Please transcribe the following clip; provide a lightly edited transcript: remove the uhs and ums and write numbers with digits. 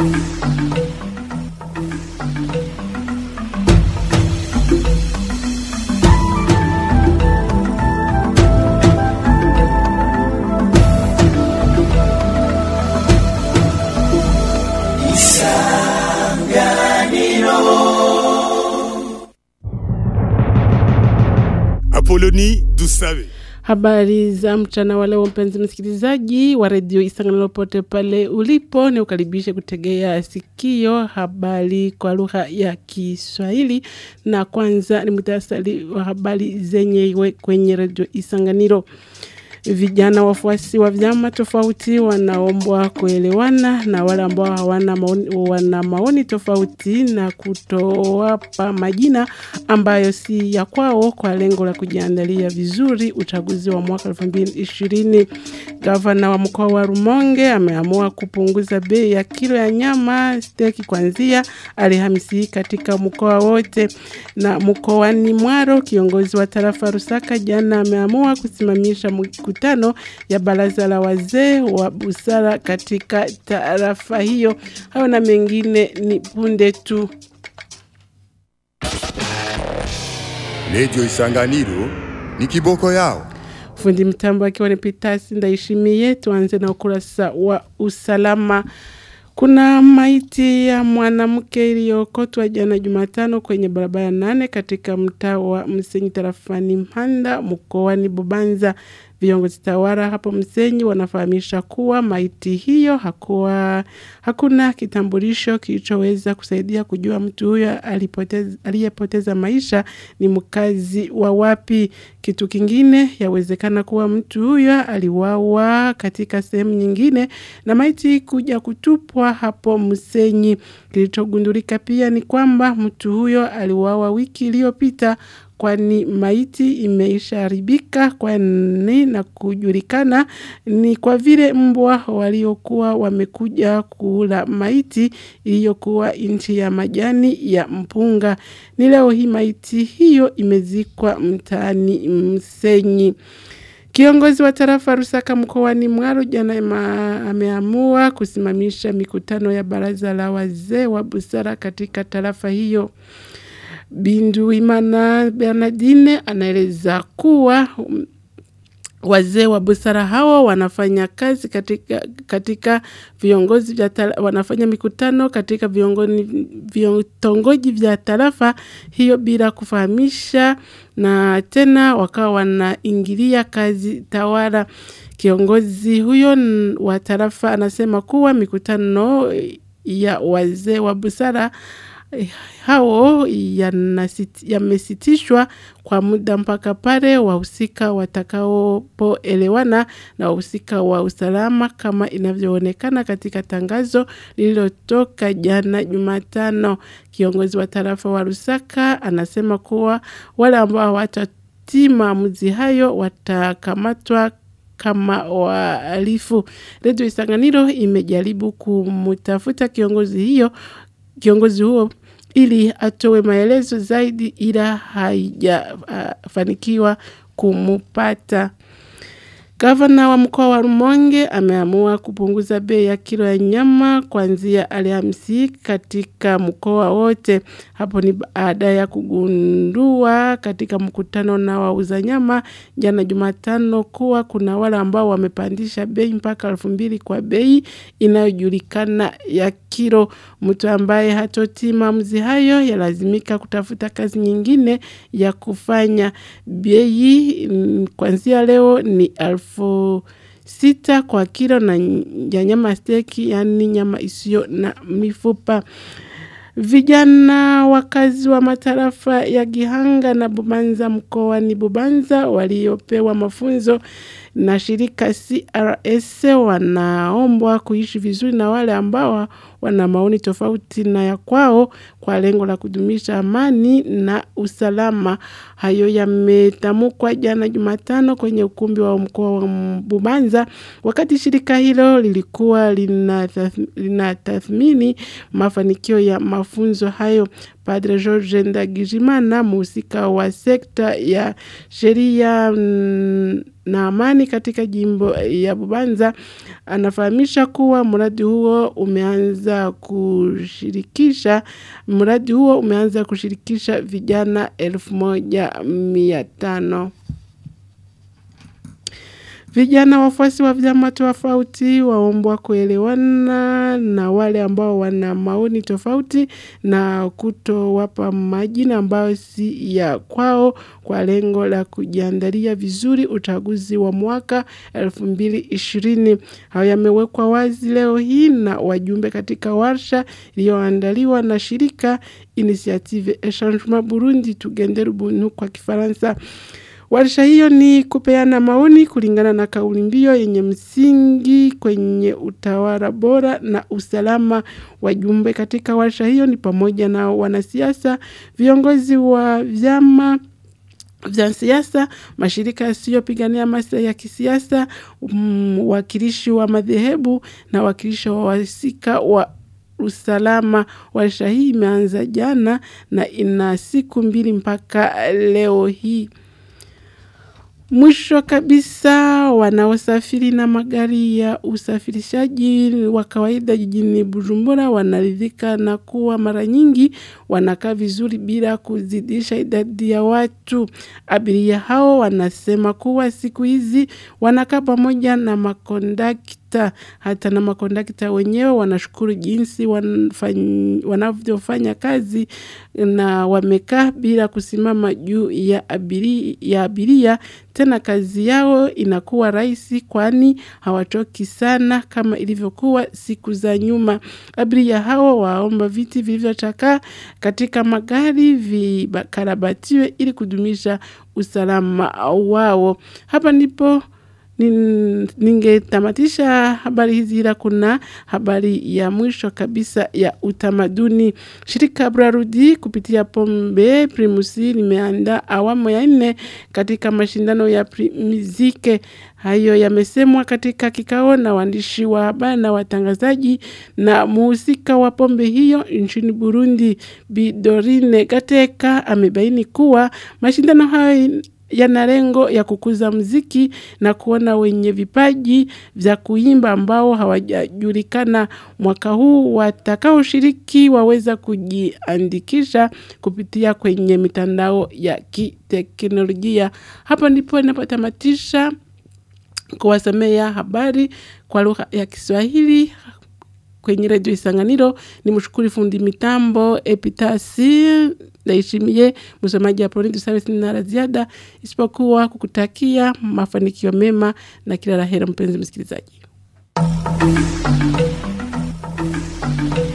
Apoloni Dusabe. Habari za mchana wa leo mpenzi msikilizaji wa redio Isanganiro pote pale ulipo, ni ukaribishe kutegea sikio habari kwa lugha ya Kiswahili, na kwanza ni muhtasari wa habari zenyewe kwenye redio Isanganiro. Vijana wafuasi wa vyama tofauti wanaombwa kuelewana na wale ambao wana maoni tofauti na kutowapa majina ambayo si ya kwao kwa lengo la kujiandalia vizuri uchaguzi wa mwaka 2020. Gavana wa mkoa wa Rumonge ameamua kupunguza bei ya kilo ya nyama steki kuanzia Alhamisi katika mkoa wote. Na mkoani Mwaro, kiongozi wa tarafa Rusaka jana ameamua kusimamisha mkutano ya baraza la wazee wa busara katika tarafa hiyo. Hayo na mengine ni punde tu. Radio Isanganiro ni kiboko yao. Fundi mtambo akiwa ni Pitasi Ndaishimiye. Tuanze na ukurasa wa usalama. Kuna maiti ya mwanamke iliyokotwa jana Jumatano kwenye barabara 8 katika mtaa wa Msenyi tarafani Mpanda mkoani Bubanza. Viongozi tawala hapo Msenyi wanafahamisha kuwa maiti hiyo hakuna kitambulisho kilichoweza kusaidia kujua mtu huyo aliyepoteza maisha ni mkazi wa wapi. Kitu kingine, yawezekana kuwa mtu huyo aliwawa katika sehemu nyingine na maiti kuja kutupwa hapo Msenyi. Kilichogundulika pia ni kwamba mtu huyo aliwawa wiki iliyopita, kwani maiti imeisharibika kwani na kujulikana ni kwa vile mbwa waliokuwa wamekuja kula maiti iliyokuwa nchi ya majani ya mpunga. Ni leo hii maiti hiyo imezikwa mtaani Msenyi. Kiongozi wa tarafa Rusaka mkoani Mwaro jana ameamua kusimamisha mikutano ya baraza la wazee wa busara katika tarafa hiyo. Bindu Imana Bernadine anaeleza kuwa wazee wa busara hao wanafanya kazi katika viongozi wanafanya mikutano katika vitongoji vya tarafa hiyo bila kufahamisha, na tena wakawa wanaingilia kazi tawala. Kiongozi huyo wa tarafa anasema kuwa mikutano ya wazee wa busara hao yamesitishwa kwa muda mpaka pale wahusika watakaoelewana na wahusika wa usalama kama inavyoonekana katika tangazo lililotoka jana Jumatano. Kiongozi wa tarafa wa Rusaka anasema kuwa wale ambao watatii maamuzi hayo watakamatwa kama wahalifu. Radio Isanganiro imejaribu kumtafuta kiongozi huo ili atowe maelezo zaidi, ila haijafanikiwa kumupata. Gavana wa mkoa wa Rumonge ameamua kupunguza bei ya kilo ya nyama kuanzia Alhamisi katika mkoa wote. Hapo ni baada ya kugundua katika mkutano na wauza nyama jana Jumatano kuwa kuna wale ambao wamepandisha bei mpaka 2,000 kwa bei inayojulikana ya kilo. Mtu ambaye hatotii maamuzi hayo yalazimika kutafuta kazi nyingine ya kufanya. Bei kuanzia leo ni 6,000 kwa kilo na ya nyama steki, yani nyama isiyo na mifupa. Vijana wakazi wa matarafa ya Gihanga na Bubanza mkoani Bubanza waliopewa mafunzo na shirika CRS wanaombwa kuishi vizuri na wale ambao wana maoni tofauti na ya kwao kwa lengo la kudumisha amani na usalama. Hayo yametamkwa jana Jumatano kwenye ukumbi wa mkoa wa Bubanza wakati shirika hilo lilikuwa linatathmini mafanikio ya mafunzo hayo. Padre George Ndagijimana, mhusika wa sekta ya sheria na amani katika jimbo ya Bubanza, anafahamisha kuwa mradi huo umeanza kushirikisha vijana 1500. Vijana wafuasi wa vyama tofauti waombwa kuelewana na wale ambao wana maoni tofauti na kutowapa majina ambayo si ya kwao kwa lengo la kujiandalia vizuri uchaguzi wa mwaka 2020. Hayo yamewekwa wazi leo hii na wajumbe katika warsha iliyoandaliwa na shirika Initiative Echangement Burundi Tugendere Ubuntu kwa Kifaransa. Warsha hiyo ni kupeana maoni kulingana na kauli mbiu yenye msingi kwenye utawala bora na usalama. Wajumbe katika warsha hiyo ni pamoja na wanasiasa, viongozi wa vyama vya siasa, mashirika yasiyopigania maslahi ya kisiasa, wakilishi wa madhehebu na wakilishi wa wahusika wa usalama. Warsha hii imeanza jana na ina siku 2 mpaka leo hii. Mwisho kabisa, wanaosafiri na magari ya usafirishaji wa kawaida jijini Bujumbura wanaridhika na kuwa mara nyingi wanakaa vizuri bila kuzidisha idadi ya watu. Abiria hao wanasema kuwa siku hizi wanakaa pamoja na makondakta. Hata na makondakta wenyewe wanashukuru jinsi wanavyofanya kazi na wamekaa bila kusimama juu ya abiria. Tena kazi yao inakuwa rahisi kwani hawachoki sana kama ilivyokuwa siku za nyuma. Abiria hao waomba viti vilivyochakaa katika magari vikarabatiwe ili kudumisha usalama wao. Hapa ndipo ningetamatisha habari hizi, ila kuna habari ya mwisho kabisa ya utamaduni. Shirika Brarudi kupitia Pombe Primusi limeandaa awamu ya 4 katika mashindano ya Primizike. Hayo yamesemwa katika kikao na waandishi wa habari na watangazaji na mhusika wa pombe hiyo nchini Burundi, Bidorine Gateka, amebaini kuwa mashindano hayo yana lengo ya kukuza muziki na kuona wenye vipaji vya kuimba ambao hawajajulikana. Mwaka huu watakaoshiriki waweza kujiandikisha kupitia kwenye mitandao ya kiteknolojia. Hapa ndipo ninapotamatisha kuwasomea habari kwa lugha ya Kiswahili kwenye Radio Isanganiro. Nimshukuru fundi mitambo Epitasi Ndaishimiye, msomaji hapo ni Dusabe. Sina la ziada isipokuwa kukutakia mafanikio mema na kila la heri mpenzi msikilizaji.